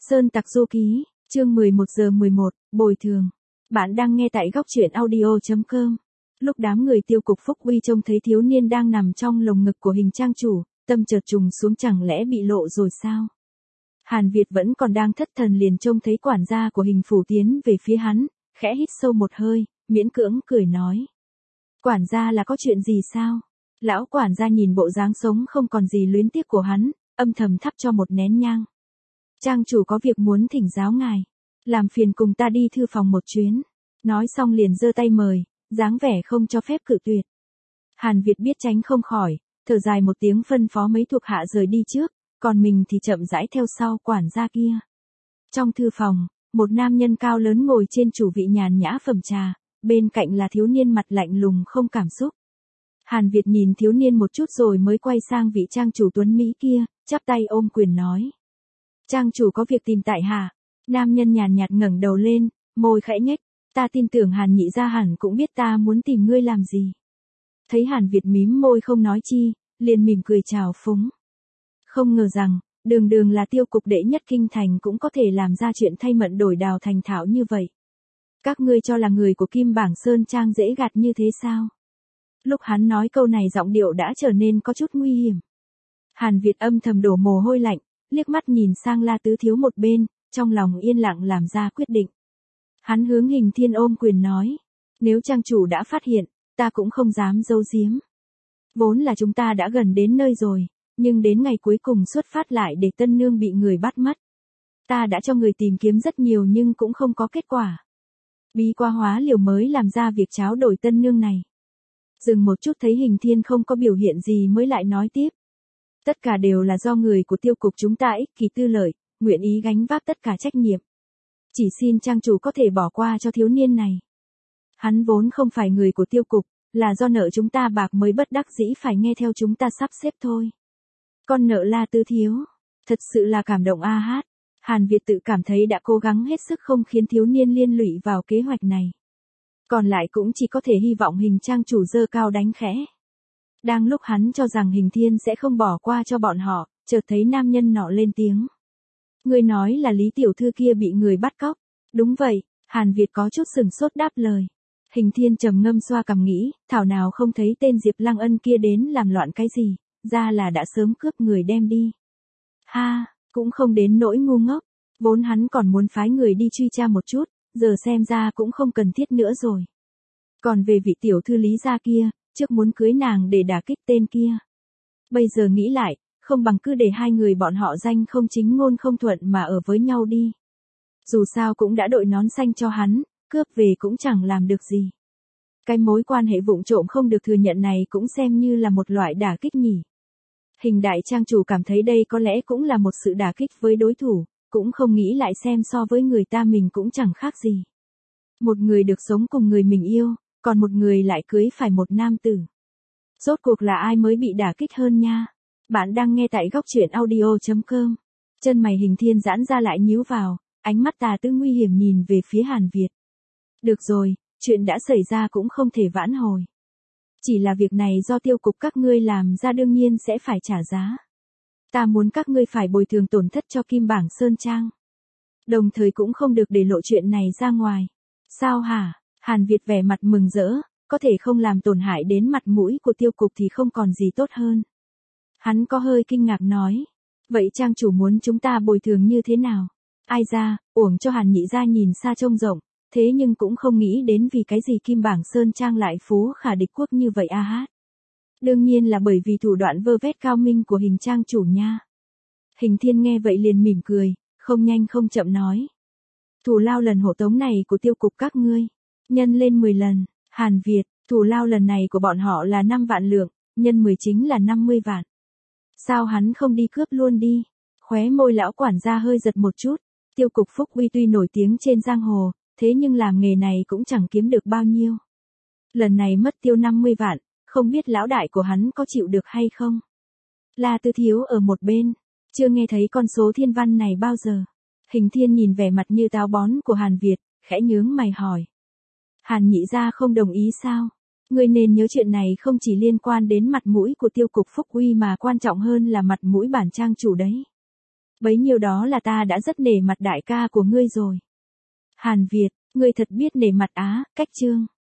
Sơn Tặc Du Ký, chương 11:11, bồi thường. Bạn đang nghe tại góc truyện audio.com. Lúc đám người Tiêu cục Phúc Uy trông thấy thiếu niên đang nằm trong lồng ngực của Hình trang chủ, tâm chợt trùng xuống, chẳng lẽ bị lộ rồi sao? Hàn Việt vẫn còn đang thất thần liền trông thấy quản gia của Hình phủ tiến về phía hắn, khẽ hít sâu một hơi, miễn cưỡng cười nói. Quản gia là có chuyện gì sao? Lão quản gia nhìn bộ dáng sống không còn gì luyến tiếc của hắn, âm thầm thắp cho một nén nhang. Trang chủ có việc muốn thỉnh giáo ngài, làm phiền cùng ta đi thư phòng một chuyến. Nói xong liền giơ tay mời, dáng vẻ không cho phép cự tuyệt. Hàn Việt biết tránh không khỏi, thở dài một tiếng phân phó mấy thuộc hạ rời đi trước, còn mình thì chậm rãi theo sau quản gia kia. Trong thư phòng, một nam nhân cao lớn ngồi trên chủ vị nhàn nhã phẩm trà, bên cạnh là thiếu niên mặt lạnh lùng không cảm xúc. Hàn Việt nhìn thiếu niên một chút rồi mới quay sang vị trang chủ tuấn Mỹ kia, chắp tay ôm quyền nói. Trang chủ có việc tìm tại hạ. Nam nhân nhàn nhạt ngẩng đầu lên, môi khẽ nhếch, ta tin tưởng Hàn nhị gia hẳn cũng biết ta muốn tìm ngươi làm gì. Thấy Hàn Việt mím môi không nói chi, liền mỉm cười chào phúng. Không ngờ rằng, đường đường là tiêu cục đệ nhất kinh thành cũng có thể làm ra chuyện thay mận đổi đào thành thạo như vậy. Các ngươi cho là người của Kim Bảng Sơn Trang dễ gạt như thế sao? Lúc hắn nói câu này giọng điệu đã trở nên có chút nguy hiểm. Hàn Việt âm thầm đổ mồ hôi lạnh, liếc mắt nhìn sang La Tứ Thiếu một bên, trong lòng yên lặng làm ra quyết định. Hắn hướng Hình Thiên ôm quyền nói, nếu trang chủ đã phát hiện, ta cũng không dám giấu giếm. Vốn là chúng ta đã gần đến nơi rồi, nhưng đến ngày cuối cùng xuất phát lại để tân nương bị người bắt mất. Ta đã cho người tìm kiếm rất nhiều nhưng cũng không có kết quả. Bí qua hóa liều mới làm ra việc tráo đổi tân nương này. Dừng một chút thấy Hình Thiên không có biểu hiện gì mới lại nói tiếp. Tất cả đều là do người của tiêu cục chúng ta ích kỷ tư lợi, nguyện ý gánh vác tất cả trách nhiệm. Chỉ xin trang chủ có thể bỏ qua cho thiếu niên này. Hắn vốn không phải người của tiêu cục, là do nợ chúng ta bạc mới bất đắc dĩ phải nghe theo chúng ta sắp xếp thôi. Con nợ La Tứ Thiếu, thật sự là cảm động a hát. Hàn Việt tự cảm thấy đã cố gắng hết sức không khiến thiếu niên liên lụy vào kế hoạch này. Còn lại cũng chỉ có thể hy vọng Hình trang chủ giơ cao đánh khẽ. Đang lúc hắn cho rằng Hình Thiên sẽ không bỏ qua cho bọn họ, chợt thấy nam nhân nọ lên tiếng. Người nói là Lý tiểu thư kia bị người bắt cóc. Đúng vậy, Hàn Việt có chút sừng sốt đáp lời. Hình Thiên trầm ngâm xoa cằm nghĩ, thảo nào không thấy tên Diệp Lăng Ân kia đến làm loạn cái gì, ra là đã sớm cướp người đem đi. Ha, cũng không đến nỗi ngu ngốc, vốn hắn còn muốn phái người đi truy tra một chút, giờ xem ra cũng không cần thiết nữa rồi. Còn về vị tiểu thư Lý gia kia, trước muốn cưới nàng để đả kích tên kia. Bây giờ nghĩ lại, không bằng cứ để hai người bọn họ danh không chính ngôn không thuận mà ở với nhau đi. Dù sao cũng đã đội nón xanh cho hắn, cướp về cũng chẳng làm được gì. Cái mối quan hệ vụng trộm không được thừa nhận này cũng xem như là một loại đả kích nhỉ. Hình đại trang chủ cảm thấy đây có lẽ cũng là một sự đả kích với đối thủ, cũng không nghĩ lại xem so với người ta mình cũng chẳng khác gì. Một người được sống cùng người mình yêu, còn một người lại cưới phải một nam tử. Rốt cuộc là ai mới bị đả kích hơn nha? Bạn đang nghe tại góc truyện audio.com. Chân mày Hình Thiên giãn ra lại nhíu vào, ánh mắt tà tư nguy hiểm nhìn về phía Hàn Việt. Được rồi, chuyện đã xảy ra cũng không thể vãn hồi. Chỉ là việc này do tiêu cục các ngươi làm ra đương nhiên sẽ phải trả giá. Ta muốn các ngươi phải bồi thường tổn thất cho Kim Bảng Sơn Trang. Đồng thời cũng không được để lộ chuyện này ra ngoài. Sao hả? Hàn Việt vẻ mặt mừng rỡ, có thể không làm tổn hại đến mặt mũi của tiêu cục thì không còn gì tốt hơn. Hắn có hơi kinh ngạc nói. Vậy trang chủ muốn chúng ta bồi thường như thế nào? Ai ra, uổng cho Hàn nhị gia nhìn xa trông rộng, thế nhưng cũng không nghĩ đến vì cái gì Kim Bảng Sơn Trang lại phú khả địch quốc như vậy a hát. Đương nhiên là bởi vì thủ đoạn vơ vét cao minh của Hình trang chủ nha. Hình Thiên nghe vậy liền mỉm cười, không nhanh không chậm nói. Thù lao lần hộ tống này của tiêu cục các ngươi, nhân lên 10 lần, Hàn Việt, thù lao lần này của bọn họ là 5 vạn lượng, nhân 10 chính là 50 vạn. Sao hắn không đi cướp luôn đi? Khóe môi lão quản gia hơi giật một chút, tiêu cục Phúc Uy tuy nổi tiếng trên giang hồ, thế nhưng làm nghề này cũng chẳng kiếm được bao nhiêu. Lần này mất tiêu 50 vạn, không biết lão đại của hắn có chịu được hay không? La Tứ Thiếu ở một bên, chưa nghe thấy con số thiên văn này bao giờ. Hình Thiên nhìn vẻ mặt như táo bón của Hàn Việt, khẽ nhướng mày hỏi. Hàn nhị gia không đồng ý sao? Ngươi nên nhớ chuyện này không chỉ liên quan đến mặt mũi của tiêu cục Phúc Uy mà quan trọng hơn là mặt mũi bản trang chủ đấy. Bấy nhiêu đó là ta đã rất nể mặt đại ca của ngươi rồi. Hàn Việt, ngươi thật biết nể mặt á, cách Trương.